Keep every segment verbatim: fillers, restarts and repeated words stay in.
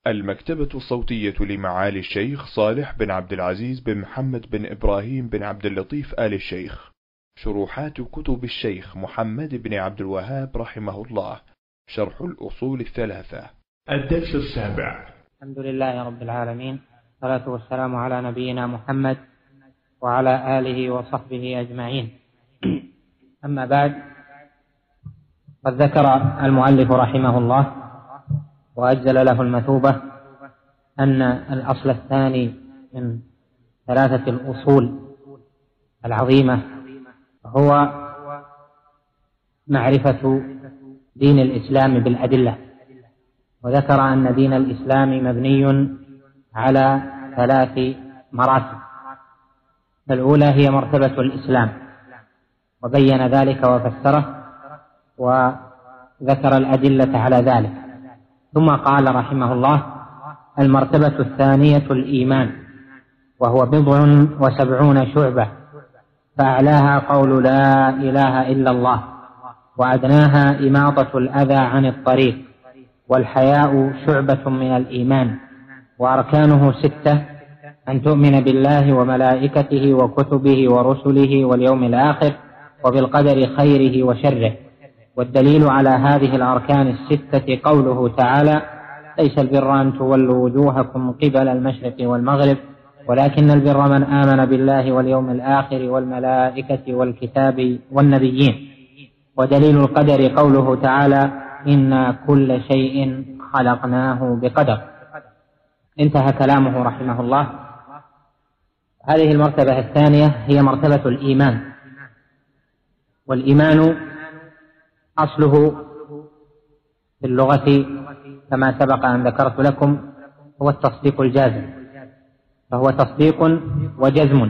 المكتبة الصوتية لمعالي الشيخ صالح بن عبد العزيز بن محمد بن إبراهيم بن عبد اللطيف آل الشيخ. شروحات كتب الشيخ محمد بن عبد الوهاب رحمه الله. شرح الأصول الثلاثة. الدرس السابع. الحمد لله رب العالمين، والصلاة والسلام على نبينا محمد وعلى آله وصحبه أجمعين. أما بعد، قد ذكر المؤلف رحمه الله وأجزل له المثوبة أن الأصل الثاني من ثلاثة الأصول العظيمة هو معرفة دين الإسلام بالأدلة، وذكر أن دين الإسلام مبني على ثلاث مراتب. الأولى هي مرتبة الإسلام، وبين ذلك وفسره وذكر الأدلة على ذلك. ثم قال رحمه الله: المرتبة الثانية الإيمان، وهو بضع وسبعون شعبة، فأعلاها قول لا إله إلا الله، وأدناها إماطة الأذى عن الطريق، والحياء شعبة من الإيمان، وأركانه ستة: أن تؤمن بالله وملائكته وكتبه ورسله واليوم الآخر وبالقدر خيره وشره. والدليل على هذه الأركان الستة قوله تعالى: ليس البر أن تولوا وجوهكم قبل المشرق والمغرب، ولكن البر من آمن بالله واليوم الآخر والملائكة والكتاب والنبيين. ودليل القدر قوله تعالى: إنا كل شيء خلقناه بقدر. انتهى كلامه رحمه الله. هذه المرتبة الثانية هي مرتبة الإيمان، والإيمان أصله في اللغة كما سبق أن ذكرت لكم هو التصديق الجازم، فهو تصديق وجزم.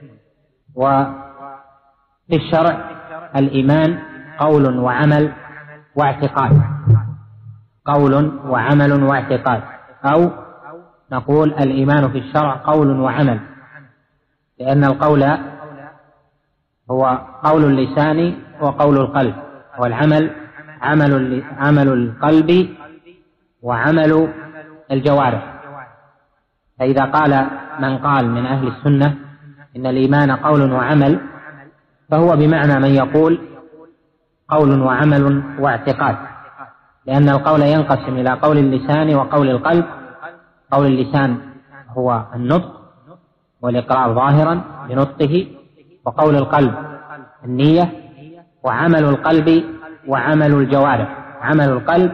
وفي الشرع الإيمان قول وعمل واعتقاد، قول وعمل واعتقاد، أو نقول الإيمان في الشرع قول وعمل، لأن القول هو قول اللسان وقول القلب، والعمل عمل عمل القلب وعمل الجوارح. فإذا قال من قال من أهل السنة إن الإيمان قول وعمل، فهو بمعنى من يقول قول وعمل واعتقاد، لأن القول ينقسم إلى قول اللسان وقول القلب. قول اللسان هو النطق والإقرار ظاهرا بنطقه، وقول القلب النية، وعمل القلب وعمل الجوارح. عمل القلب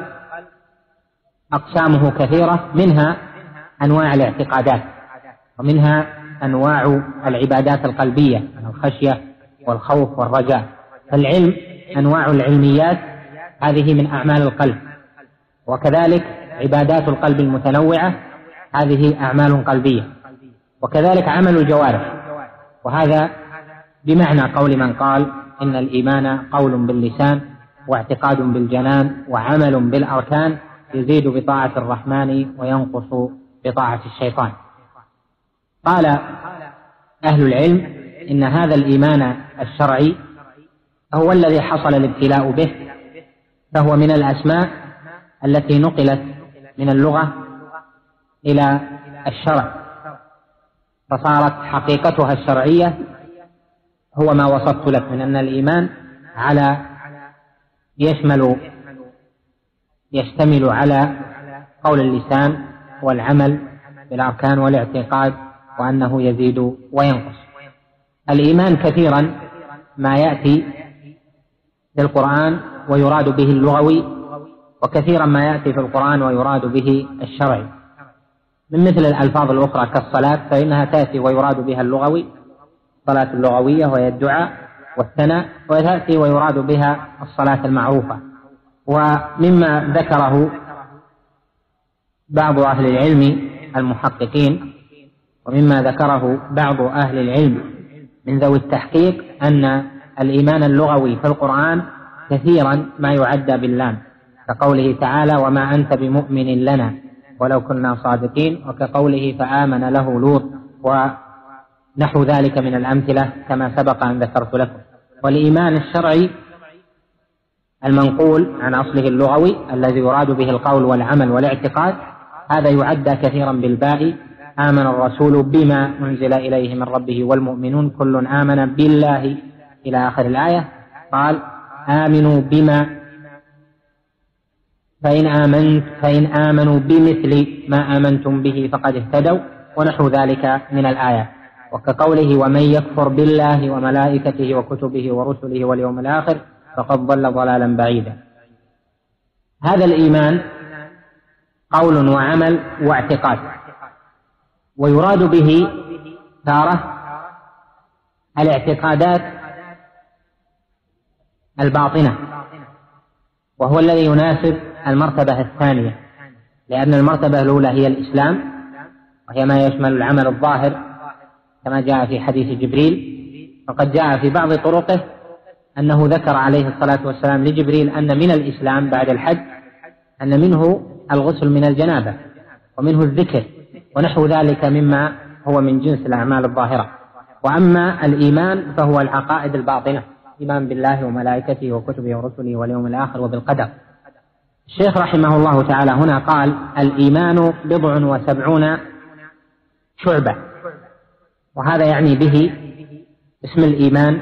أقسامه كثيرة، منها أنواع الاعتقادات، ومنها أنواع العبادات القلبية، الخشية والخوف والرجاء. فالعلم أنواع العلميات هذه من أعمال القلب، وكذلك عبادات القلب المتنوعة هذه أعمال قلبية، وكذلك عمل الجوارح، وهذا بمعنى قول من قال إن الإيمان قول باللسان واعتقاد بالجنان وعمل بالأركان، يزيد بطاعة الرحمن وينقص بطاعة الشيطان. قال أهل العلم إن هذا الإيمان الشرعي هو الذي حصل الابتلاء به، فهو من الأسماء التي نقلت من اللغة إلى الشرع، فصارت حقيقتها الشرعية هو ما وصفت لك من أن الإيمان على يشمل يشتمل على قول اللسان والعمل بالأركان والاعتقاد، وأنه يزيد وينقص. الإيمان كثيرا ما يأتي في القرآن ويراد به اللغوي، وكثيرا ما يأتي في القرآن ويراد به الشرعي، من مثل الألفاظ الأخرى كالصلاة، فإنها تأتي ويراد بها اللغوي، الصلاة اللغوية وهي الدعاء والثناء، وتأتي ويراد بها الصلاة المعروفة. ومما ذكره بعض أهل العلم المحققين، ومما ذكره بعض أهل العلم من ذوي التحقيق، أن الإيمان اللغوي في القرآن كثيرا ما يعدى باللام، كقوله تعالى: وما أنت بمؤمن لنا ولو كنا صادقين، وكقوله فآمن له لوط، ونحو ذلك من الأمثلة كما سبق أن ذكرت لكم. والإيمان الشرعي المنقول عن أصله اللغوي الذي يراد به القول والعمل والاعتقاد، هذا يعدى كثيرا بالباء، آمن الرسول بما أنزل إليه من ربه والمؤمنون كل آمن بالله إلى آخر الآية. قال آمنوا بما فإن آمنت فإن آمنوا بمثل ما آمنتم به فقد اهتدوا، ونحو ذلك من الآية. وكقوله ومن يكفر بالله وملائكته وكتبه ورسله واليوم الآخر فقد ضل ضلالا بعيدا. هذا الإيمان قول وعمل واعتقاد، ويراد به تارة الاعتقادات الباطنة، وهو الذي يناسب المرتبة الثانية، لأن المرتبة الأولى هي الإسلام، وهي ما يشمل العمل الظاهر كما جاء في حديث جبريل. وقد جاء في بعض طرقه أنه ذكر عليه الصلاة والسلام لجبريل أن من الإسلام بعد الحج أن منه الغسل من الجنابة ومنه الذكر ونحو ذلك مما هو من جنس الأعمال الظاهرة. وأما الإيمان فهو العقائد الباطنة، إيمان بالله وملائكته وكتبه ورسله واليوم الآخر وبالقدر. الشيخ رحمه الله تعالى هنا قال الإيمان بضع وسبعون شعبة، وهذا يعني به اسم الإيمان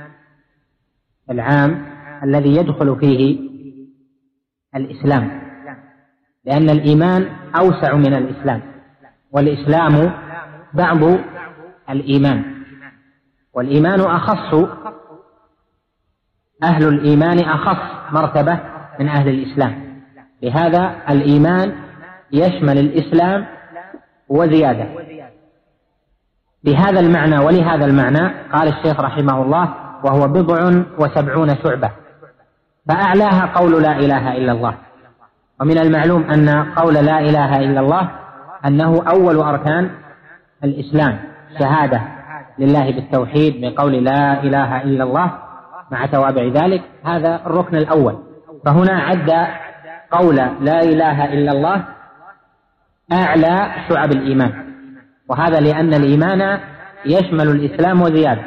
العام الذي يدخل فيه الإسلام، لأن الإيمان أوسع من الإسلام، والإسلام بعض الإيمان، والإيمان أخص، أهل الإيمان أخص مرتبة من أهل الإسلام. لهذا الإيمان يشمل الإسلام وزيادة. بهذا المعنى ولهذا المعنى قال الشيخ رحمه الله وهو بضع وسبعون شعبة، فأعلاها قول لا إله إلا الله. ومن المعلوم أن قول لا إله إلا الله أنه أول أركان الإسلام، شهادة لله بالتوحيد بقول لا إله إلا الله مع توابع ذلك، هذا الركن الأول. فهنا عد قول لا إله إلا الله أعلى شعب الإيمان، وهذا لأن الإيمان يشمل الإسلام وزيادة.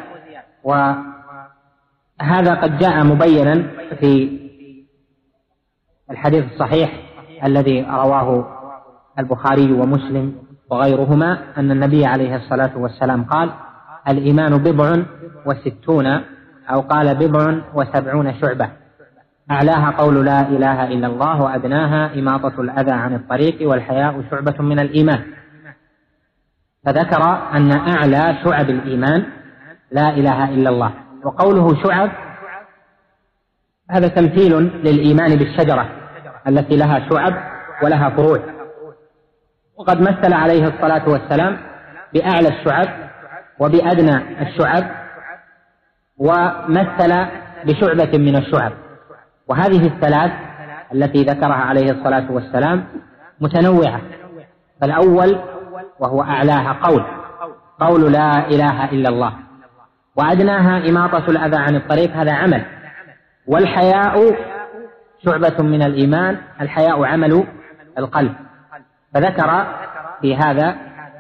وهذا قد جاء مبينا في الحديث الصحيح الذي رواه البخاري ومسلم وغيرهما أن النبي عليه الصلاة والسلام قال الإيمان بضع وستون، أو قال بضع وسبعون شعبة، أعلاها قول لا إله إلا الله وأدناها إماطة الأذى عن الطريق والحياء شعبة من الإيمان. فذكر أن أعلى شعب الإيمان لا إله إلا الله. وقوله شعب هذا تمثيل للإيمان بالشجرة التي لها شعب ولها فروع، وقد مثل عليه الصلاة والسلام بأعلى الشعب وبأدنى الشعب، ومثل بشعبة من الشعب. وهذه الثلاث التي ذكرها عليه الصلاة والسلام متنوعة. فالأول وهو أعلاها قول قول لا إله إلا الله، وأدناها إماطة الأذى عن الطريق، هذا عمل. والحياء شعبة من الإيمان، الحياء عمل القلب. فذكر في هذا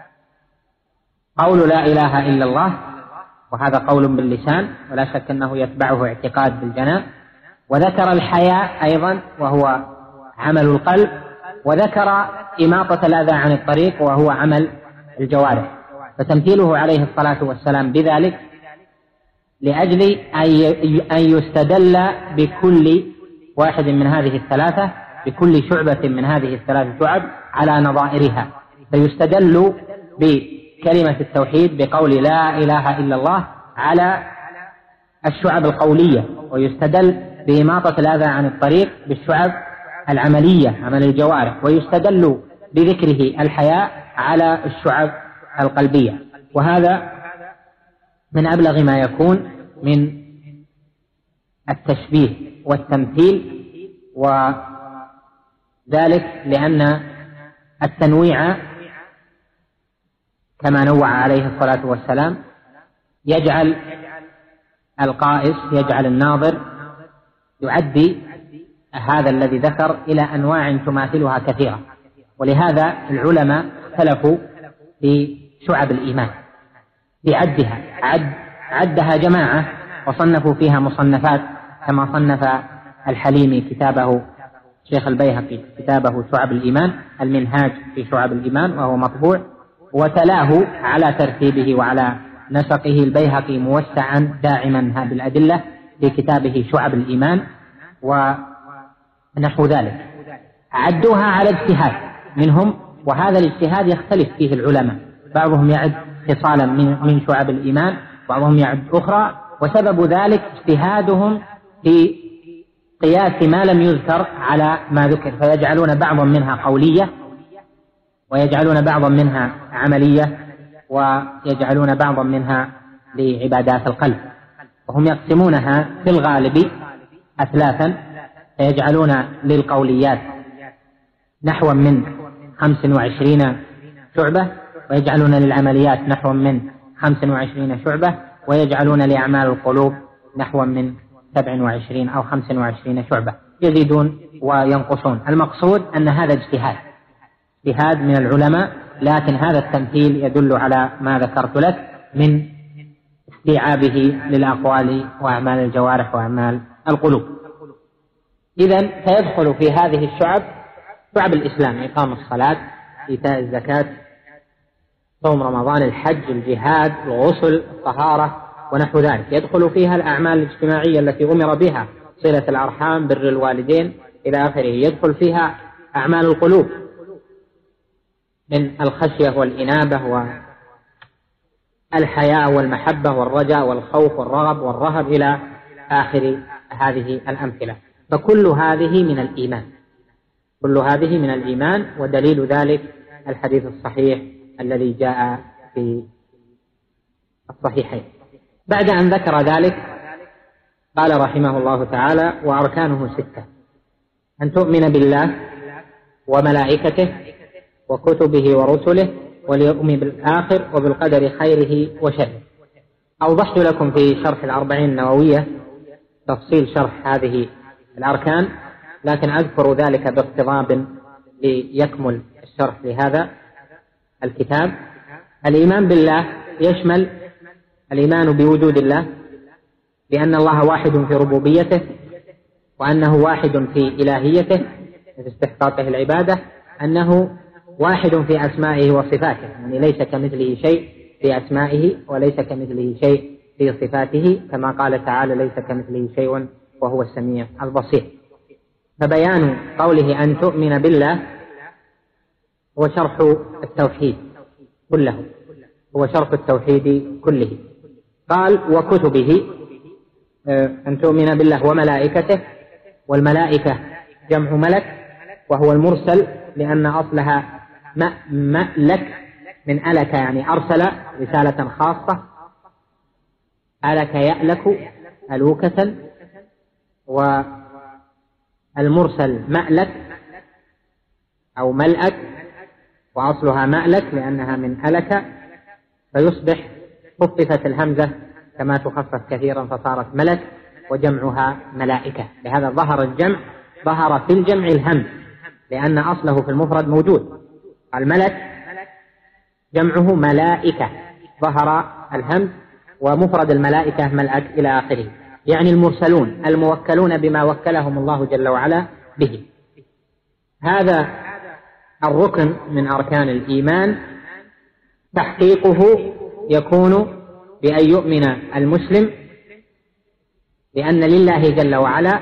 قول لا إله إلا الله، وهذا قول باللسان ولا شك أنه يتبعه اعتقاد بالجنان، وذكر الحياء أيضا وهو عمل القلب، وذكر إماطة الأذى عن الطريق وهو عمل الجوارح. فتمثيله عليه الصلاة والسلام بذلك لأجل أن يستدل بكل واحد من هذه الثلاثة، بكل شعبة من هذه الثلاث شعب على نظائرها. فيستدل بكلمة التوحيد بقول لا إله إلا الله على الشعب القولية، ويستدل بإماطة الأذى عن الطريق بالشعب العملية عمل الجوارح، ويستدل بذكره الحياء على الشعب القلبية. وهذا من أبلغ ما يكون من التشبيه والتمثيل، وذلك لأن التنويع كما نوع عليه الصلاة والسلام يجعل القائس، يجعل الناظر يعدي هذا الذي ذكر إلى أنواع تماثلها كثيرة. ولهذا العلماء اختلفوا في شعب الإيمان بعدها، عد عدها جماعة وصنفوا فيها مصنفات، كما صنف الحليمي كتابه شيخ البيهقي كتابه شعب الإيمان، المنهاج في شعب الإيمان، وهو مطبوع، وتلاه على ترتيبه وعلى نسقه البيهقي موسعا داعما بالأدلة في كتابه شعب الإيمان ونحو ذلك. عدوها على اجتهاد منهم، وهذا الاجتهاد يختلف فيه العلماء، بعضهم يعد خصالا من شعب الإيمان، بعضهم يعد أخرى، وسبب ذلك اجتهادهم في قياس ما لم يذكر على ما ذكر، فيجعلون بعضا منها قولية ويجعلون بعضا منها عملية ويجعلون بعضا منها لعبادات القلب، وهم يقسمونها في الغالب أثلاثا، فيجعلون للقوليات نحو من خمس وعشرين شعبة، ويجعلون للعمليات نحو من خمس وعشرين شعبة، ويجعلون لأعمال القلوب نحو من سبع وعشرين أو خمس وعشرين شعبة، يزيدون وينقصون. المقصود أن هذا اجتهاد اجتهاد من العلماء، لكن هذا التمثيل يدل على ما ذكرت لك من استيعابه للأقوال وأعمال الجوارح وأعمال القلوب. إذن فيدخل في هذه الشعب شعب الإسلام: إقام الصلاة، إيتاء الزكاة، صوم رمضان، الحج، الجهاد، الغسل، الطهارة ونحو ذلك. يدخل فيها الأعمال الاجتماعية التي أمر بها، صلة الأرحام، بر الوالدين إلى آخره. يدخل فيها أعمال القلوب من الخشية والإنابة والحياء والمحبة والرجاء والخوف والرغب والرهب إلى آخر هذه الأمثلة. فكل هذه من الإيمان، كل هذه من الإيمان، ودليل ذلك الحديث الصحيح الذي جاء في الصحيحين. بعد أن ذكر ذلك قال رحمه الله تعالى: وأركانه ستة: أن تؤمن بالله وملائكته وكتبه ورسله واليوم بالآخر وبالقدر خيره وشره. أوضحت لكم في شرح الأربعين النووية تفصيل شرح هذه الأركان، لكن أذكر ذلك باقتضاب ليكمل الشرح لهذا الكتاب. الإيمان بالله يشمل الإيمان بوجود الله، بأن الله واحد في ربوبيته، وأنه واحد في إلهيته في استحقاقه العبادة، أنه واحد في أسمائه وصفاته، يعني ليس كمثله شيء في أسمائه وليس كمثله شيء في صفاته، كما قال تعالى: ليس كمثله شيء وهو السميع البصير. فبيان قوله أن تؤمن بالله هو شرح التوحيد كله، هو شرح التوحيد كله. قال: وكتبه، أن تؤمن بالله وملائكته، والملائكة جمع ملك، وهو المرسل لأن أصلها مألك من ألك، يعني أرسل رسالة خاصة، ألك يألك ألوكة، والمرسل مألك أو ملأك، وأصلها مألك لأنها من ألك، فيصبح خففت الهمزة كما تخفف كثيرا فصارت ملك، وجمعها ملائكة. لهذا ظهر الجمع، ظهر في الجمع الهمز لأن أصله في المفرد موجود. الملك جمعه ملائكة، ظهر الهمز، ومفرد الملائكة ملأك إلى آخره، يعني المرسلون الموكلون بما وكلهم الله جل وعلا به. هذا الركن من أركان الإيمان تحقيقه يكون بأن يؤمن المسلم بأن لله جل وعلا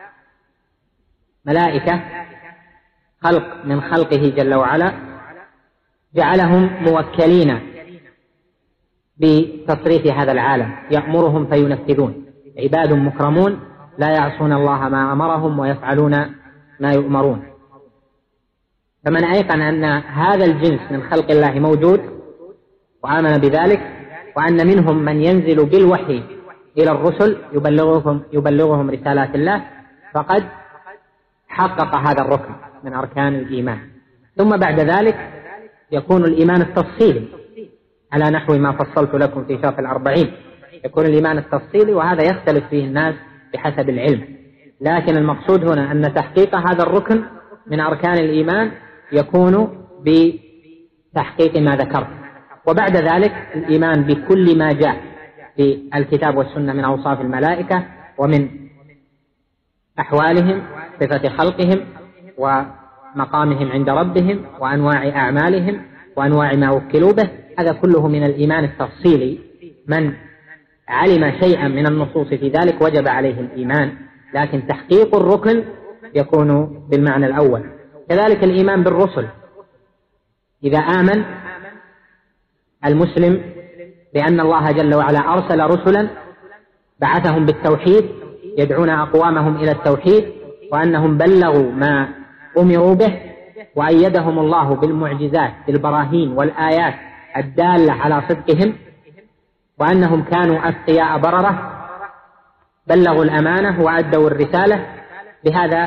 ملائكة، خلق من خلقه جل وعلا، جعلهم موكلين بتصريف هذا العالم، يأمرهم فينفذون، عباد مكرمون لا يعصون الله ما أمرهم ويفعلون ما يؤمرون. فمن أيقن أن هذا الجنس من خلق الله موجود وآمن بذلك، وأن منهم من ينزل بالوحي إلى الرسل يبلغهم, يبلغهم رسالات الله، فقد حقق هذا الركن من أركان الإيمان. ثم بعد ذلك يكون الإيمان التفصيلي على نحو ما فصلت لكم في شرح الأربعين، يكون الإيمان التفصيلي، وهذا يختلف فيه الناس بحسب العلم، لكن المقصود هنا أن تحقيق هذا الركن من أركان الإيمان يكون بتحقيق ما ذكرت. وبعد ذلك الإيمان بكل ما جاء في الكتاب والسنة من أوصاف الملائكة ومن أحوالهم، صفة خلقهم، ومقامهم عند ربهم وأنواع أعمالهم وأنواع ما وكلوا به، هذا كله من الإيمان التفصيلي. من علم شيئا من النصوص في ذلك وجب عليه الإيمان، لكن تحقيق الركن يكون بالمعنى الأول. كذلك الإيمان بالرسل، إذا آمن المسلم بأن الله جل وعلا أرسل رسلا بعثهم بالتوحيد يدعون أقوامهم إلى التوحيد، وأنهم بلغوا ما أمروا به، وأيدهم الله بالمعجزات بالبراهين والآيات الدالة على صدقهم، وأنهم كانوا أتقياء بررة بلغوا الأمانة وأدوا الرسالة، بهذا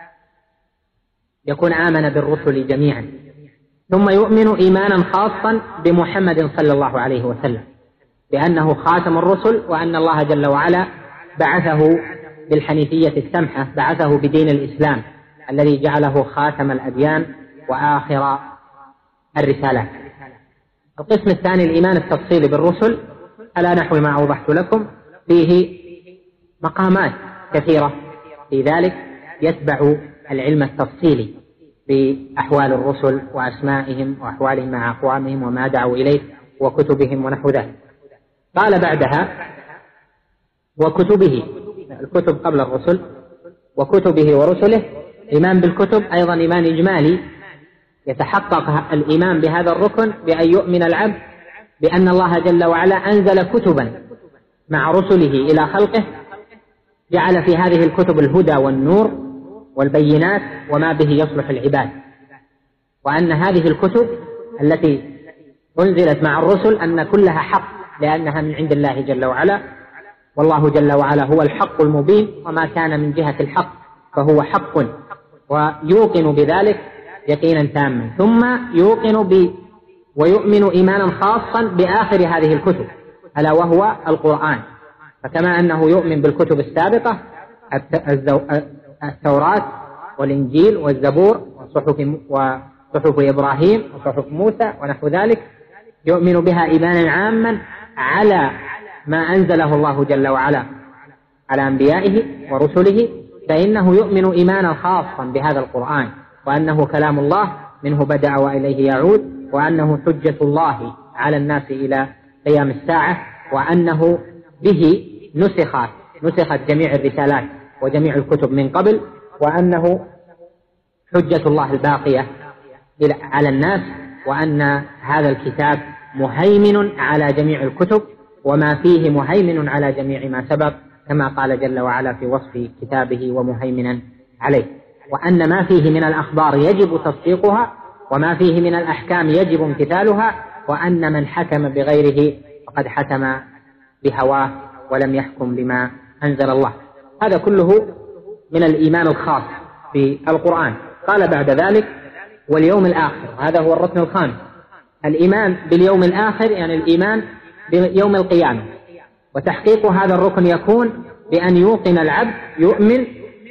يكون آمن بالرسل جميعا. ثم يؤمن إيمانا خاصا بمحمد صلى الله عليه وسلم بأنه خاتم الرسل، وأن الله جل وعلا بعثه بالحنيفية السمحة، بعثه بدين الإسلام الذي جعله خاتم الأديان وآخر الرسالات. القسم الثاني الإيمان التفصيلي بالرسل على نحو ما أوضحت لكم، فيه مقامات كثيرة، في ذلك يتبع العلم التفصيلي بأحوال الرسل وأسمائهم وأحوالهم مع أقوامهم وما دعوا إليه وكتبهم ونحو ذلك. قال بعدها وكتبه، الكتب قبل الرسل، وكتبه ورسله. إيمان بالكتب أيضا إيمان إجمالي، يتحقق الإيمان بهذا الركن بأن يؤمن العبد بأن الله جل وعلا أنزل كتبا مع رسله إلى خلقه، جعل في هذه الكتب الهدى والنور والبينات وما به يصلح العباد، وأن هذه الكتب التي أنزلت مع الرسل أن كلها حق لأنها من عند الله جل وعلا، والله جل وعلا هو الحق المبين، وما كان من جهة الحق فهو حق، ويوقن بذلك يقينا تاما. ثم يوقن ب ويؤمن إيمانا خاصا بآخر هذه الكتب ألا وهو القرآن، فكما أنه يؤمن بالكتب السابقة التوراة والإنجيل والزبور وصحف وصحف إبراهيم وصحف موسى ونحو ذلك، يؤمن بها إيمانا عاما على ما أنزله الله جل وعلا على أنبيائه ورسله، فإنه يؤمن إيمانا خاصا بهذا القرآن، وأنه كلام الله منه بدأ وإليه يعود، وأنه حجة الله على الناس إلى قيام الساعة، وأنه به نسخت نسخت جميع الرسالات وجميع الكتب من قبل، وأنه حجة الله الباقية على الناس، وأن هذا الكتاب مهيمن على جميع الكتب وما فيه مهيمن على جميع ما سبق، كما قال جل وعلا في وصف كتابه ومهيمنا عليه، وأن ما فيه من الأخبار يجب تصديقها، وما فيه من الأحكام يجب امتثالها، وأن من حكم بغيره فقد حكم بهواه ولم يحكم بما أنزل الله. هذا كله من الإيمان الخاص في القرآن. قال بعد ذلك واليوم الآخر، هذا هو الركن الخامس، الإيمان باليوم الآخر، يعني الإيمان بيوم القيامة. وتحقيق هذا الركن يكون بأن يوقن العبد، يؤمن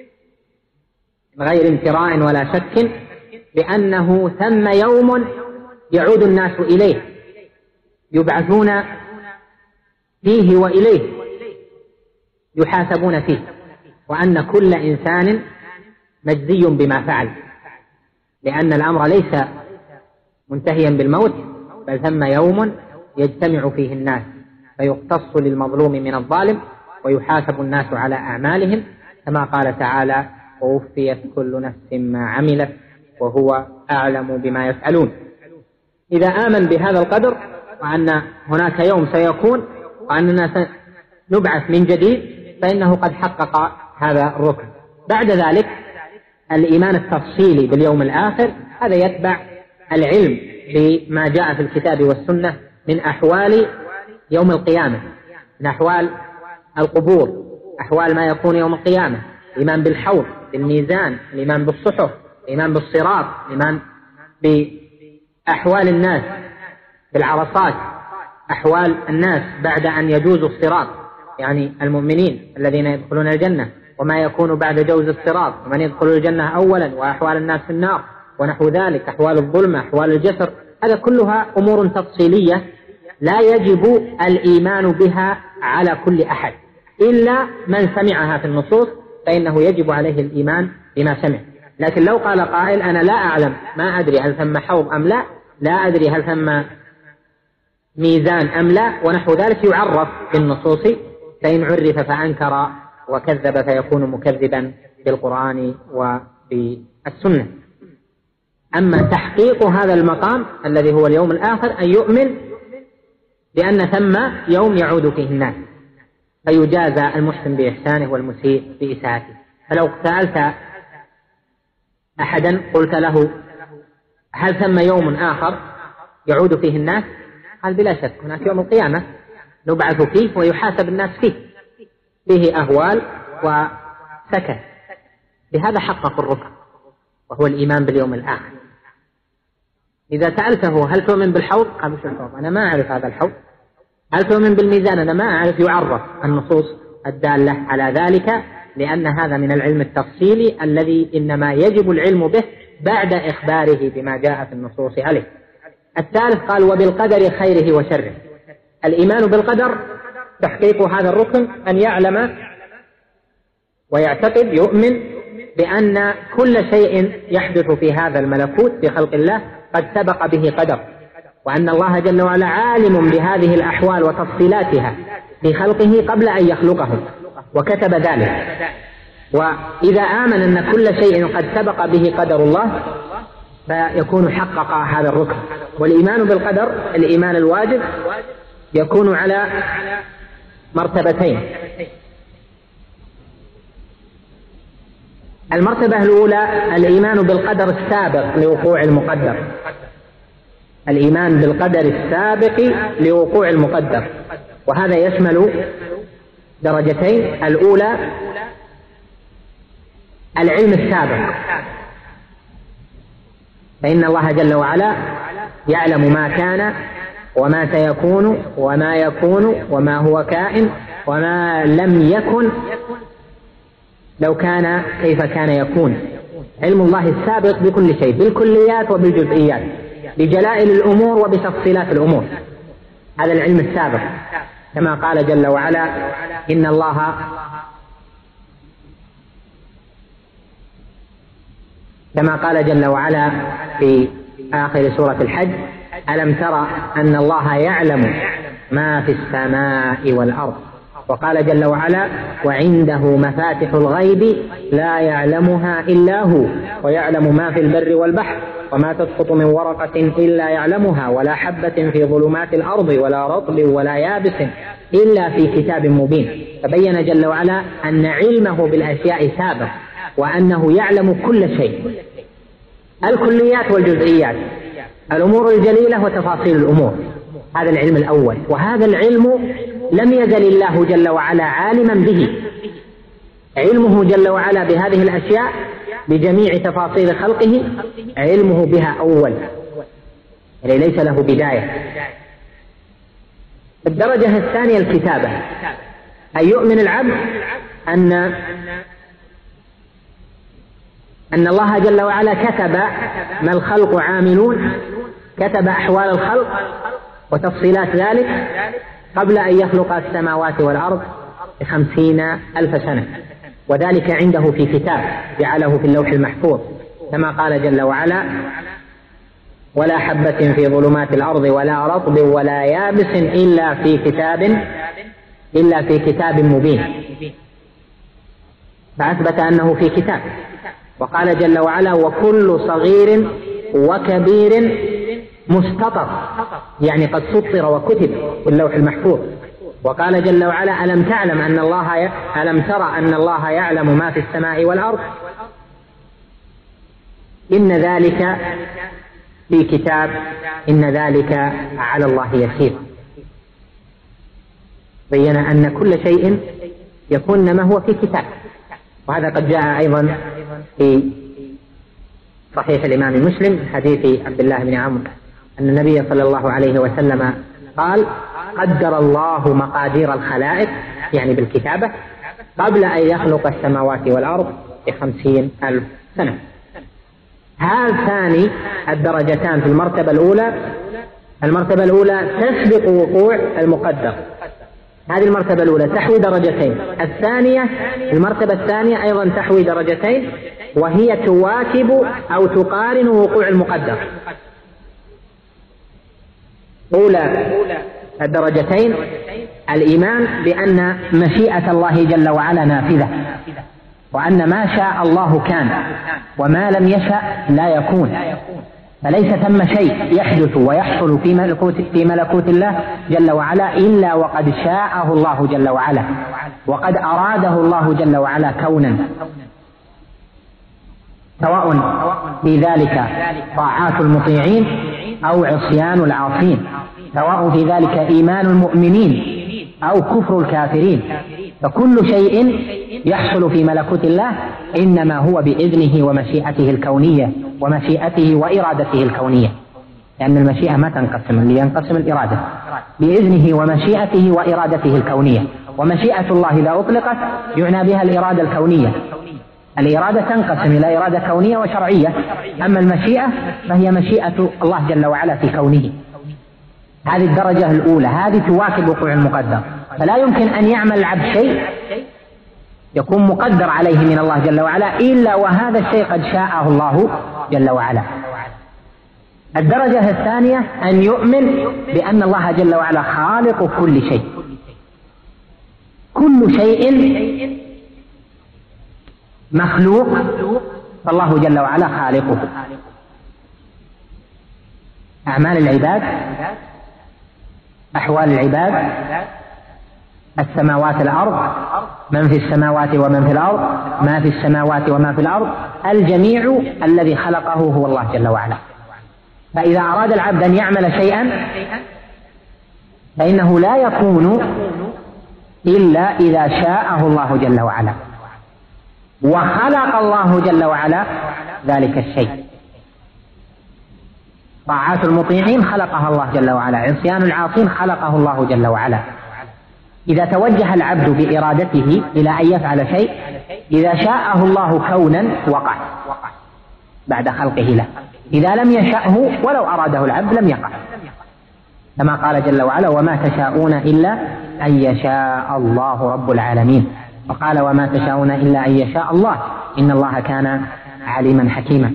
غير امتراء ولا شك بأنه ثم يوم يعود الناس إليه يبعثون فيه وإليه يحاسبون فيه، وأن كل إنسان مجزي بما فعل، لأن الأمر ليس منتهيا بالموت، بل ثم يوم يجتمع فيه الناس فيقتص للمظلوم من الظالم ويحاسب الناس على أعمالهم، كما قال تعالى ووفيت كل نفس ما عملت وهو أعلم بما يفعلون. إذا آمن بهذا القدر، وأن هناك يوم سيكون وأننا سنبعث من جديد، فإنه قد حقق هذا الركن. بعد ذلك الإيمان التفصيلي باليوم الآخر، هذا يتبع العلم بما جاء في الكتاب والسنة من أحوال يوم القيامة، من أحوال القبور، أحوال ما يكون يوم القيامة، الإيمان بالحوض، بالميزان، الإيمان بالصحف، الإيمان بالصراط، الإيمان بأحوال الناس بالعرصات، أحوال الناس بعد أن يجوزوا الصراط، يعني المؤمنين الذين يدخلون الجنة، وما يكون بعد جوز الصراط، ومن يدخل الجنة أولا، وأحوال الناس في النار ونحو ذلك، أحوال الظلمة، أحوال الجسر. هذا كلها أمور تفصيلية لا يجب الإيمان بها على كل أحد إلا من سمعها في النصوص، فإنه يجب عليه الإيمان بما سمع. لكن لو قال قائل أنا لا أعلم، ما أدري هل ثم حوض أم لا، لا أدري هل ثم ميزان أم لا ونحو ذلك، يعرف بالنصوص، فإن عرف فأنكر وكذب فيكون مكذبا بالقرآن وبالسنة. أما تحقيق هذا المقام الذي هو اليوم الآخر أن يؤمن بأن ثم يوم يعود فيه الناس فيجازى المحسن بإحسانه والمسيء بإساءته. فلو سألت أحدا قلت له هل ثم يوم آخر يعود فيه الناس؟ قال بلا شك هناك يوم القيامة نبعث فيه ويحاسب الناس فيه، فيه أهوال وسكن. بهذا حقق الركن وهو الإيمان باليوم الآخر. إذا سألته هل تؤمن بالحوض؟ قال مش الحوض، أنا ما أعرف هذا الحوض. هل تؤمن بالميزان؟ أنا ما أعرف. يعرف النصوص الدالة على ذلك، لأن هذا من العلم التفصيلي الذي إنما يجب العلم به بعد إخباره بما جاء في النصوص عليه. الثالث قال وبالقدر خيره وشره. الإيمان بالقدر تحقيق هذا الركن أن يعلم ويعتقد يؤمن بأن كل شيء يحدث في هذا الملكوت في خلق الله قد سبق به قدر، وأن الله جل وعلا عالم بهذه الأحوال وتفصيلاتها في خلقه قبل أن يخلقه وكتب ذلك. وإذا آمن أن كل شيء قد سبق به قدر الله فيكون حقق هذا الركن. والإيمان بالقدر الإيمان الواجب يكون على مرتبتين. المرتبة الأولى الإيمان بالقدر السابق لوقوع المقدر، الإيمان بالقدر السابق لوقوع المقدر، وهذا يشمل درجتين. الأولى العلم السابق، فإن الله جل وعلا يعلم ما كان وما سيكون وما يكون وما هو كائن وما لم يكن لو كان كيف كان يكون. علم الله السابق بكل شيء، بالكليات وبالجزئيات، بجلائل الأمور وبتفصيلات الأمور. هذا العلم السابق، كما قال جل وعلا إن الله كما قال جل وعلا في آخر سورة الحج ألم ترى أن الله يعلم ما في السماء والأرض. وقال جل وعلا وعنده مفاتح الغيب لا يعلمها إلا هو ويعلم ما في البر والبحر وما تسقط من ورقة إلا يعلمها ولا حبة في ظلمات الأرض ولا رطب ولا يابس إلا في كتاب مبين. فبين جل وعلا أن علمه بالأشياء سابق، وأنه يعلم كل شيء، الكليات والجزئيات، الأمور الجليلة وتفاصيل الأمور. هذا العلم الأول، وهذا العلم لم يزل الله جل وعلا عالما به. علمه جل وعلا بهذه الأشياء بجميع تفاصيل خلقه علمه بها أول، يعني ليس له بداية. الدرجة الثانية الكتابة، أن يؤمن العبد أن أن الله جل وعلا كتب ما الخلق عاملون، كتب أحوال الخلق وتفصيلات ذلك قبل أن يخلق السماوات والأرض بخمسين ألف سنة، وذلك عنده في كتاب جعله في اللوح المحفوظ، كما قال جل وعلا ولا حبة في ظلمات الأرض ولا رطب ولا يابس إلا في كتاب إلا في كتاب مبين. فأثبت أنه في كتاب. وقال جل وعلا وكل صغير وكبير مستطر، يعني قد سطر وكتب في اللوح المحفوظ. وقال جل وعلا ألم تعلم أن الله ي... ألم ترى أن الله يعلم ما في السماء والأرض إن ذلك في كتاب إن ذلك على الله يسير. بين أن كل شيء يكون ما هو في كتاب. وهذا قد جاء أيضا في صحيح الإمام مسلم حديث عبد الله بن عمرو أن النبي صلى الله عليه وسلم قال قدر الله مقادير الخلائق، يعني بالكتابة، قبل أن يخلق السماوات والأرض بخمسين ألف سنة. هاتان الدرجتان في المرتبة الأولى، المرتبة الأولى تسبق وقوع المقدر، هذه المرتبة الأولى تحوي درجتين. الثانية المرتبة الثانية أيضا تحوي درجتين، وهي تواكب أو تقارن وقوع المقدر. أولى الدرجتين الإيمان بأن مشيئة الله جل وعلا نافذة، وأن ما شاء الله كان وما لم يشأ لا يكون، فليس ثم شيء يحدث ويحصل في ملكوت, في ملكوت الله جل وعلا إلا وقد شاءه الله جل وعلا وقد أراده الله جل وعلا كونا، سواء في ذلك طاعات المطيعين أو عصيان العاصين، سواء في ذلك إيمان المؤمنين أو كفر الكافرين، فكل شيء يحصل في ملكوت الله إنما هو بإذنه ومشيئته الكونية ومشيئته وإرادته الكونية، لأن المشيئة ما تنقسم، اللي ينقسم الإرادة، بإذنه ومشيئته وإرادته الكونية. ومشيئة الله إذا أطلقت يعنى بها الإرادة الكونية، الإرادة تنقسم إلى إرادة كونية وشرعية، أما المشيئة فهي مشيئة الله جل وعلا في كونه. هذه الدرجة الأولى، هذه تواكب وقوع المقدر، فلا يمكن أن يعمل العبد شيء يكون مقدر عليه من الله جل وعلا إلا وهذا الشيء قد شاءه الله جل وعلا. الدرجة الثانية أن يؤمن بأن الله جل وعلا خالق كل شيء، كل شيء مخلوق فالله جل وعلا خالقه. أعمال العباد، أحوال العباد، السماوات الأرض، من في السماوات ومن في الأرض، ما في السماوات وما في الأرض، الجميع الذي خلقه هو الله جل وعلا. فإذا أراد العبد أن يعمل شيئا فإنه لا يكون إلا إذا شاءه الله جل وعلا وخلق الله جل وعلا ذلك الشيء. طاعات المطيعين خلقها الله جل وعلا، عصيان العاصين خلقه الله جل وعلا. إذا توجه العبد بإرادته إلى أن يفعل شيء، إذا شاءه الله كونا وقع بعد خلقه له، إذا لم يشأه ولو أراده العبد لم يقع، كما قال جل وعلا: وما تشاءون إلا أن يشاء الله رب العالمين. وقال: وما تشاءون إلا أن يشاء الله إن الله كان عليما حكيما.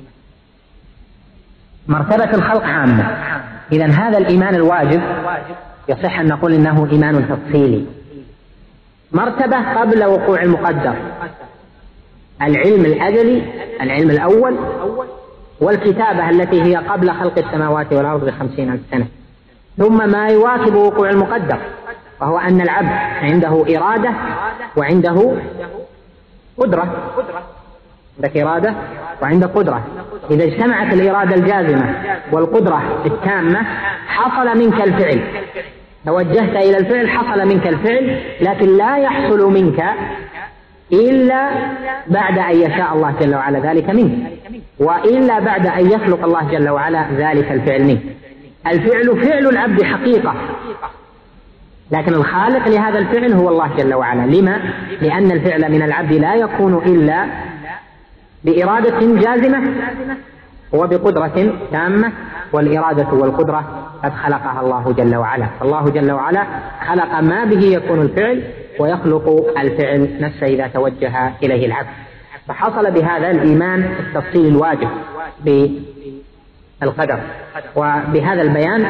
مرتبة الخلق عامة. إذن هذا الإيمان الواجب يصح أن نقول إنه إيمان تفصيلي. مرتبة قبل وقوع المقدر، العلم الأزلي، العلم الأول، والكتابة التي هي قبل خلق السماوات والأرض بخمسين ألف سنة. ثم ما يواكب وقوع المقدر، وهو أن العبد عنده إرادة وعنده قدرة، عندك إرادة وعندك قدرة. إذا اجتمعت الإرادة الجازمة والقدرة التامة حصل منك الفعل، توجهت إلى الفعل حصل منك الفعل، لكن لا يحصل منك إلا بعد أن يشاء الله جل وعلا ذلك منك، وإلا بعد أن يخلق الله جل وعلا ذلك الفعل منك. الفعل فعل العبد حقيقة، لكن الخالق لهذا الفعل هو الله جل وعلا. لما؟ لأن الفعل من العبد لا يكون إلا بإرادة جازمة وبقدرة تامة، والإرادة والقدرة قد خلقها الله جل وعلا. الله جل وعلا خلق ما به يكون الفعل ويخلق الفعل نفسه إذا توجه إليه العبد. فحصل بهذا الإيمان التفصيل الواجب بالقدر. وبهذا البيان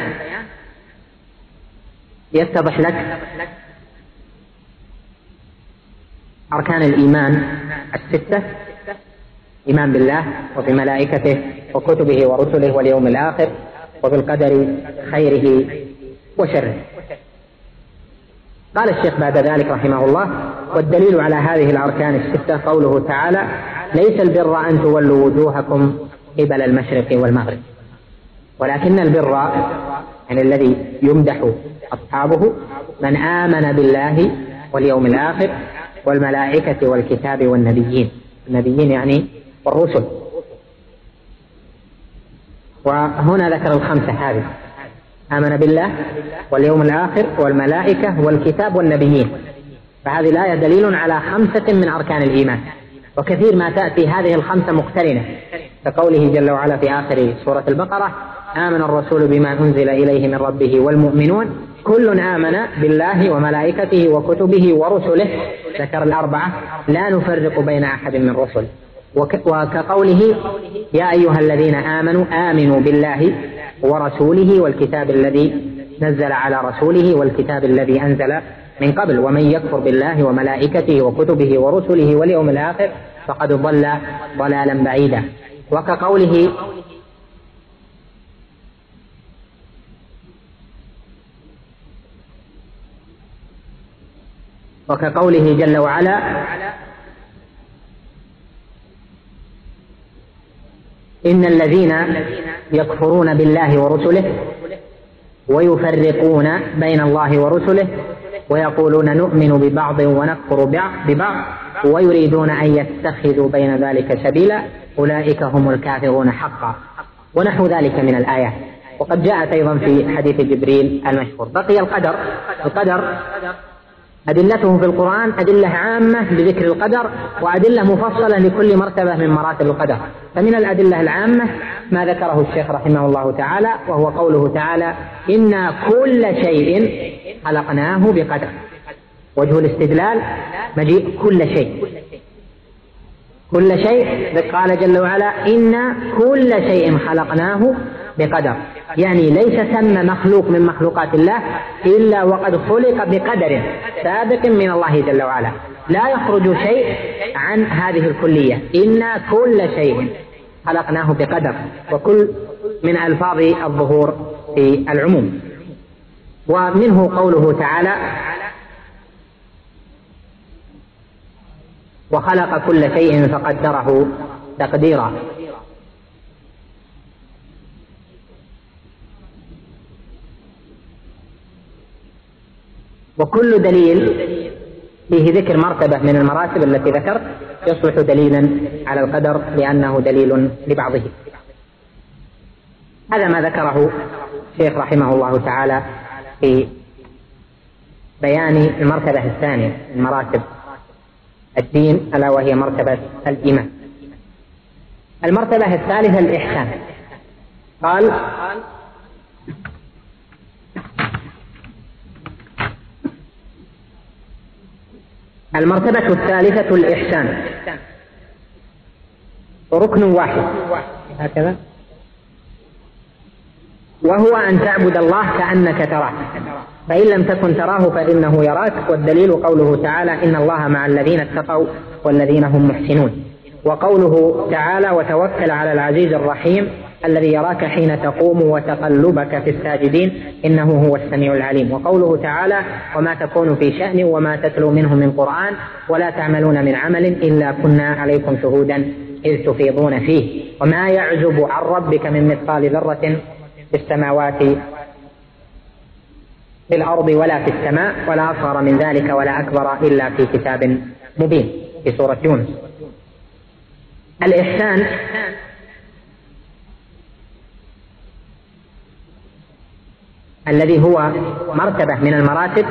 يتضح لك أركان الإيمان الستة: إيمان بالله وبملائكته وكتبه ورسله واليوم الآخر وبالقدر خيره وشره. قال الشيخ بعد ذلك رحمه الله: والدليل على هذه الأركان الستة قوله تعالى: ليس البر أن تولوا وجوهكم قبل المشرق والمغرب، ولكن البر يعني الذي يمدح أصحابه من آمن بالله واليوم الآخر والملائكة والكتاب والنبيين. النبيين يعني والرسل. وهنا ذكر الخمسة هذه: آمن بالله واليوم الآخر والملائكة والكتاب والنبيين. فهذه الآية دليل على خمسة من أركان الإيمان، وكثير ما تأتي هذه الخمسة مقترنة، كقوله جل وعلا في آخر سورة البقرة: آمن الرسول بما أنزل إليه من ربه والمؤمنون كل آمن بالله وملائكته وكتبه ورسله. ذكر الأربعة: لا نفرق بين أحد من رسل وكقوله يا أيها الذين آمنوا آمنوا بالله ورسوله والكتاب الذي نزل على رسوله والكتاب الذي أنزل من قبل ومن يكفر بالله وملائكته وكتبه ورسله واليوم الآخر فقد ضل ضلالا بعيدا. وكقوله وكقوله جل وعلا إن الذين يكفرون بالله ورسله ويفرقون بين الله ورسله ويقولون نؤمن ببعض ونكفر ببعض ويريدون أن يتخذوا بين ذلك سبيلا أولئك هم الكافرون حقا، ونحو ذلك من الآيات. وقد جاءت أيضا في حديث جبريل المشهور. بقي القدر. القدر أدلته في القرآن أدلة عامة بذكر القدر وأدلة مفصلة لكل مرتبة من مراتب القدر. فمن الأدلة العامة ما ذكره الشيخ رحمه الله تعالى، وهو قوله تعالى إنا كل شيء خلقناه بقدر. وجه الاستدلال مجيء كل شيء كل شيء قال جل وعلا إنا كل شيء خلقناه بقدر، يعني ليس ثم مخلوق من مخلوقات الله إلا وقد خلق بقدر سابق من الله جل وعلا، لا يخرج شيء عن هذه الكلية. إنا كل شيء خلقناه بقدر، وكل من ألفاظ الظهور في العموم. ومنه قوله تعالى وخلق كل شيء فقدره تقديرا. وكل دليل فيه ذكر مرتبة من المراتب التي ذكرت يصبح دليلا على القدر لأنه دليل لبعضه. هذا ما ذكره الشيخ رحمه الله تعالى في بيان المرتبة الثانية من مراتب الدين، ألا وهي مرتبة الإيمان. المرتبة الثالثة الإحسان. قال المرتبة الثالثة الإحسان ركن واحد هكذا، وهو أن تعبد الله كأنك تراه، فإن لم تكن تراه فإنه يراك. والدليل قوله تعالى إن الله مع الذين اتقوا والذين هم محسنون. وقوله تعالى وتوكل على العزيز الرحيم الذي يراك حين تقوم وتقلبك في الساجدين إنه هو السميع العليم. وقوله تعالى وما تكون في شأن وما تتلو منه من قرآن ولا تعملون من عمل إلا كنا عليكم شهودا إذ تفيضون فيه وما يعزب عن ربك من مثقال ذرة في السماوات في الأرض ولا في السماء ولا أصغر من ذلك ولا أكبر إلا في كتاب مبين في سورة يونس. الإحسان الذي هو مرتبة من المراتب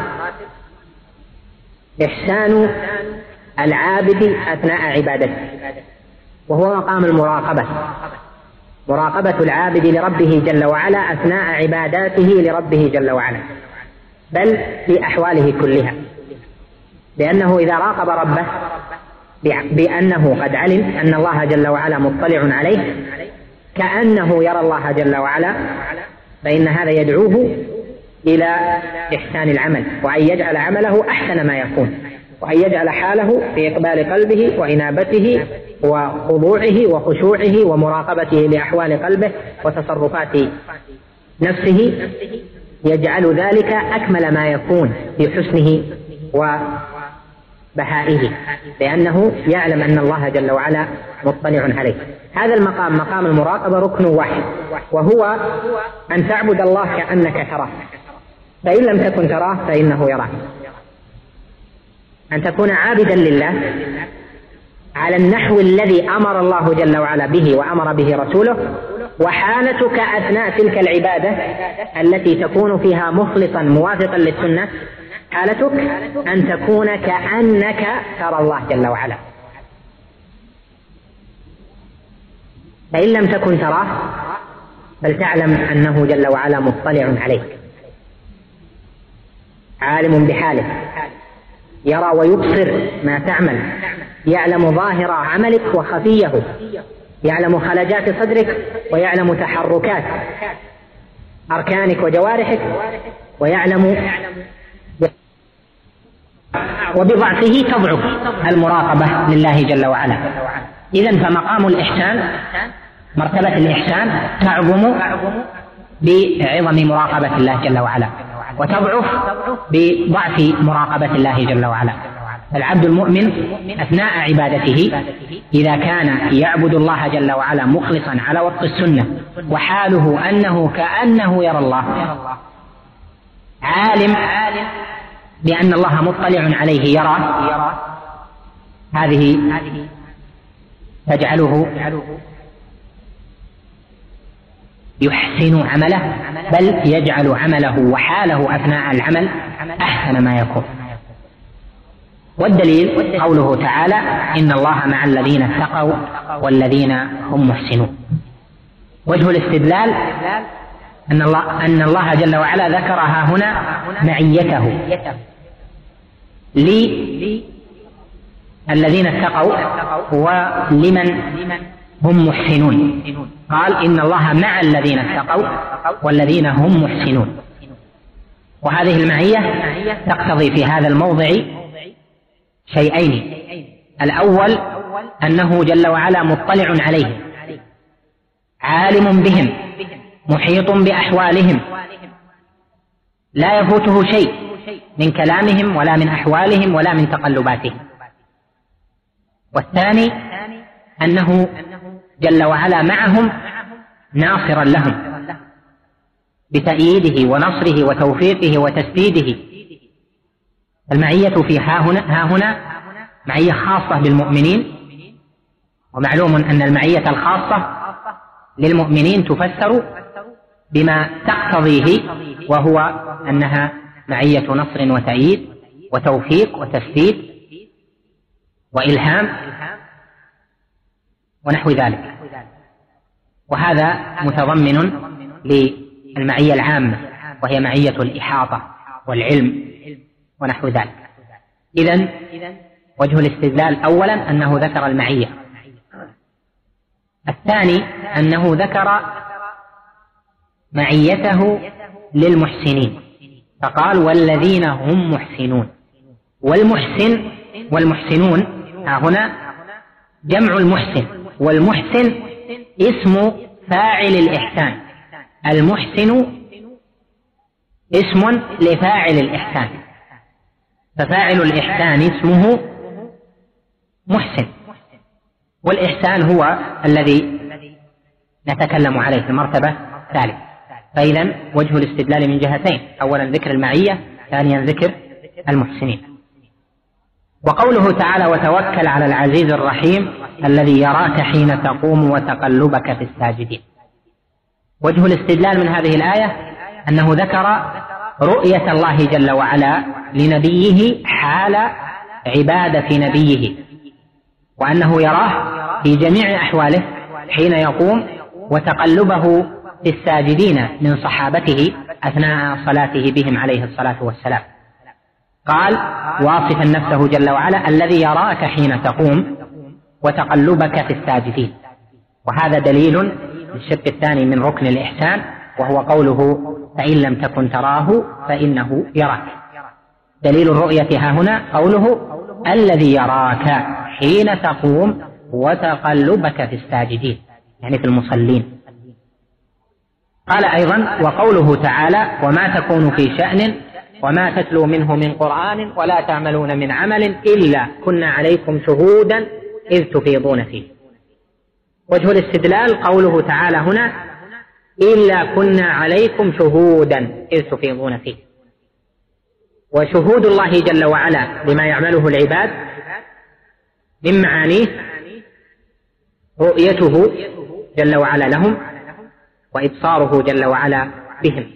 إحسان العابد أثناء عبادته، وهو مقام المراقبة، مراقبة العابد لربه جل وعلا أثناء عباداته لربه جل وعلا، بل في أحواله كلها، لأنه إذا راقب ربه بأنه قد علم أن الله جل وعلا مطلع عليه كأنه يرى الله جل وعلا، فإن هذا يدعوه إلى إحسان العمل، وأن يجعل عمله أحسن ما يكون، وأن يجعل حاله في إقبال قلبه وإنابته وخضوعه وخشوعه ومراقبته لأحوال قلبه وتصرفات نفسه، يجعل ذلك أكمل ما يكون في حسنه وبهائه، لأنه يعلم أن الله جل وعلا مطلع عليه. هذا المقام مقام المراقبة ركن واحد، وهو أن تعبد الله كأنك تراه، فإن لم تكن تراه فإنه يراك. أن تكون عابدا لله على النحو الذي أمر الله جل وعلا به وأمر به رسوله، وحالتك أثناء تلك العبادة التي تكون فيها مخلصا موافقا للسنة، حالتك أن تكون كأنك ترى الله جل وعلا، فإن لم تكن تراه بل تعلم أنه جل وعلا مطلع عليك، عالم بحاله، يرى ويبصر ما تعمل، يعلم ظاهر عملك وخفيه، يعلم خلجات صدرك ويعلم تحركات أركانك وجوارحك، ويعلم وبضعفه تضعف المراقبة لله جل وعلا. إذن فمقام الإحسان، مرتبة الإحسان تعظم بعظم مراقبة الله جل وعلا، وتضعف بضعف مراقبة الله جل وعلا. العبد المؤمن أثناء عبادته إذا كان يعبد الله جل وعلا مخلصا على وفق السنة، وحاله أنه كأنه يرى الله، عالم بأن الله مطلع عليه يرى، هذه تجعله يحسن عمله، بل يجعل عمله وحاله أثناء العمل أحسن ما يكون. والدليل قوله تعالى: إن الله مع الذين اتقوا والذين هم محسنون. وجه الاستدلال أن الله, أن الله جل وعلا ذكرها هنا معيته للذين اتقوا ولمن هم محسنون. قال: إن الله مع الذين اتقوا والذين هم محسنون. وهذه المعية تقتضي في هذا الموضع شيئين: الأول أنه جل وعلا مطلع عليهم، عالم بهم، محيط بأحوالهم، لا يفوته شيء من كلامهم ولا من أحوالهم ولا من تقلباتهم. والثاني أنه جل وعلا معهم ناصرا لهم بتأييده ونصره وتوفيقه وتسديده. المعية في ها هنا, ها هنا معية خاصة بالمؤمنين، ومعلوم أن المعية الخاصة للمؤمنين تفسر بما تقتضيه، وهو أنها معية نصر وتأييد وتوفيق وتسديد وإلهام ونحو ذلك. وهذا متضمن للمعية العامة، وهي معية الإحاطة والعلم ونحو ذلك. إذن وجه الاستدلال أولا أنه ذكر المعية. الثاني أنه ذكر معيته للمحسنين، فقال: والذين هم محسنون. والمحسن والمحسنون ها هنا جمع المحسن، والمحسن اسم فاعل الإحسان. المحسن اسم لفاعل الإحسان، ففاعل الإحسان اسمه محسن، والإحسان هو الذي نتكلم عليه في المرتبة الثالثة. فإذا وجه الاستدلال من جهتين: أولا ذكر المعية، ثانيا ذكر المحسنين. وقوله تعالى: وتوكل على العزيز الرحيم الذي يراك حين تقوم وتقلبك في الساجدين. وجه الاستدلال من هذه الآية أنه ذكر رؤية الله جل وعلا لنبيه حال عبادة نبيه، وأنه يراه في جميع أحواله حين يقوم، وتقلبه في الساجدين من صحابته أثناء صلاته بهم عليه الصلاة والسلام. قال واصفا نفسه جل وعلا: الذي يراك حين تقوم وتقلبك في الساجدين. وهذا دليل للشق الثاني من ركن الإحسان، وهو قوله: فإن لم تكن تراه فإنه يراك. دليل الرؤية ها هنا قوله: الذي يراك حين تقوم وتقلبك في الساجدين، يعني في المصلين. قال أيضا: وقوله تعالى: وما تكون في شأن وما تتلو منه من قرآن ولا تعملون من عمل إلا كنا عليكم شهودا إذ تفيضون فيه. وجه الاستدلال قوله تعالى هنا: إلا كنا عليكم شهودا إذ تفيضون فيه. وشهود الله جل وعلا لما يعمله العباد من معانيه رؤيته جل وعلا لهم، وإبصاره جل وعلا بهم.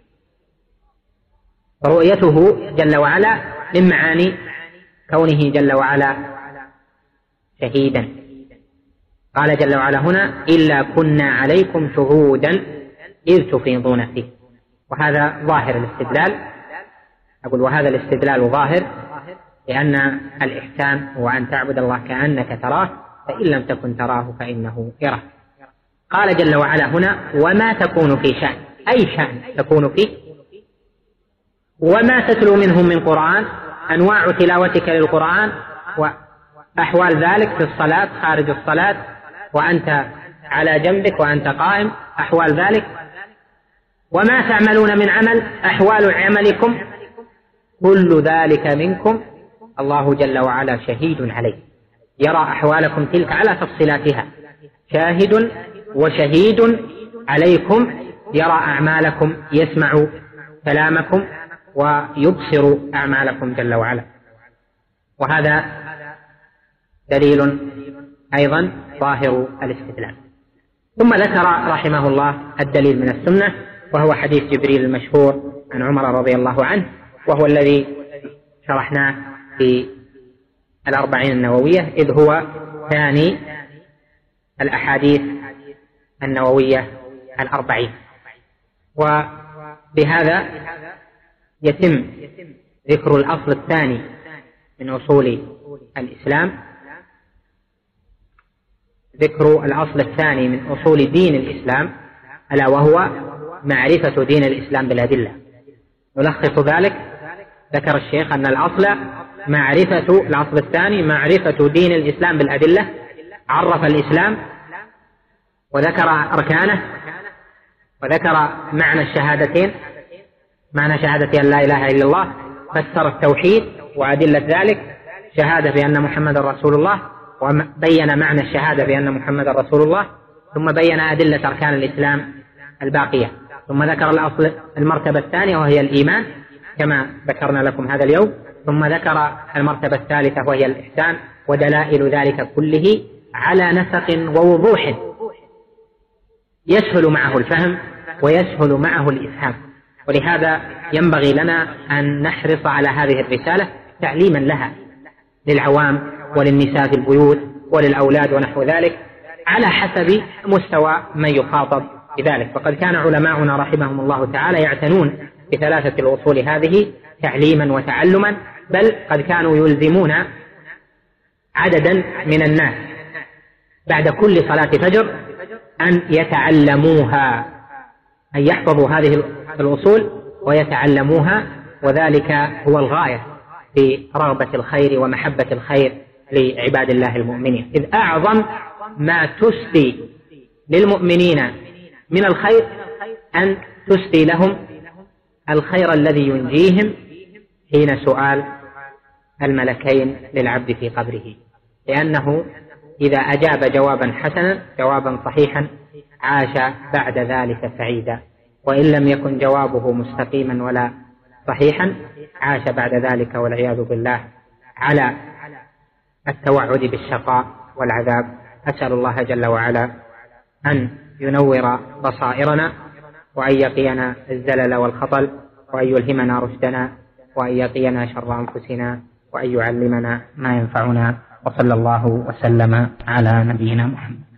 رؤيته جل وعلا من معاني كونه جل وعلا شهيدا. قال جل وعلا هنا: إلا كنا عليكم شهودا إذ تفيضون فيه. وهذا ظاهر الاستدلال، أقول وهذا الاستدلال ظاهر لأن الإحسان هو أن تعبد الله كأنك تراه، فإن لم تكن تراه فإنه يراك. قال جل وعلا هنا: وما تكون في شأن، أي شأن تكون فيه، وما تتلو منهم من قرآن، أنواع تلاوتك للقرآن وأحوال ذلك في الصلاة، خارج الصلاة، وأنت على جنبك وأنت قائم، أحوال ذلك، وما تعملون من عمل، أحوال عملكم، كل ذلك منكم الله جل وعلا شهيد عليه، يرى أحوالكم تلك على تفصيلاتها، شاهد وشهيد عليكم، يرى أعمالكم، يسمع كلامكم ويبصر أعمالكم جل وعلا. وهذا دليل أيضا ظاهر الاستدلال. ثم ذكر رحمه الله الدليل من السنة، وهو حديث جبريل المشهور عن عمر رضي الله عنه، وهو الذي شرحناه في الأربعين النووية، إذ هو ثاني الأحاديث النووية الأربعين. وبهذا يتم ذكر الأصل الثاني من أصول الإسلام، ذكر الأصل الثاني من أصول دين الإسلام، ألا وهو معرفة دين الإسلام بالأدلة. نلخص ذلك، ذكر الشيخ أن الأصل معرفة الأصل الثاني معرفة دين الإسلام بالأدلة، عرف الإسلام وذكر أركانه، وذكر معنى الشهادتين، معنى شهادة أن لا إله إلا الله، فسر التوحيد وأدلة ذلك، شهادة بأن محمد رسول الله، وبين معنى الشهادة بأن محمد رسول الله، ثم بين أدلة أركان الإسلام الباقية، ثم ذكر الأصل المرتبة الثانية وهي الإيمان كما ذكرنا لكم هذا اليوم، ثم ذكر المرتبة الثالثة وهي الإحسان، ودلائل ذلك كله على نسق ووضوح يسهل معه الفهم ويسهل معه الإفهام. ولهذا ينبغي لنا أن نحرص على هذه الرسالة تعليما لها للعوام وللنساء في البيوت وللأولاد ونحو ذلك، على حسب مستوى من يخاطب بذلك. وقد كان علماؤنا رحمهم الله تعالى يعتنون بثلاثة الأصول هذه تعليما وتعلما، بل قد كانوا يلزمون عددا من الناس بعد كل صلاة فجر أن يتعلموها، أن يحفظوا هذه الأصول ويتعلموها، وذلك هو الغاية في رغبة الخير ومحبة الخير لعباد الله المؤمنين، إذ أعظم ما تسدي للمؤمنين من الخير أن تسدي لهم الخير الذي ينجيهم حين سؤال الملكين للعبد في قبره، لأنه إذا أجاب جوابا حسنا جوابا صحيحا عاش بعد ذلك سعيدا، وإن لم يكن جوابه مستقيما ولا صحيحا عاش بعد ذلك والعياذ بالله على التوعد بالشقاء والعذاب. أسأل الله جل وعلا أن ينور بصائرنا، وأن يقينا الزلل والخطل، وأن يلهمنا رشدنا، وأن يقينا شر أنفسنا، وأن يعلمنا ما ينفعنا، وصلى الله وسلم على نبينا محمد.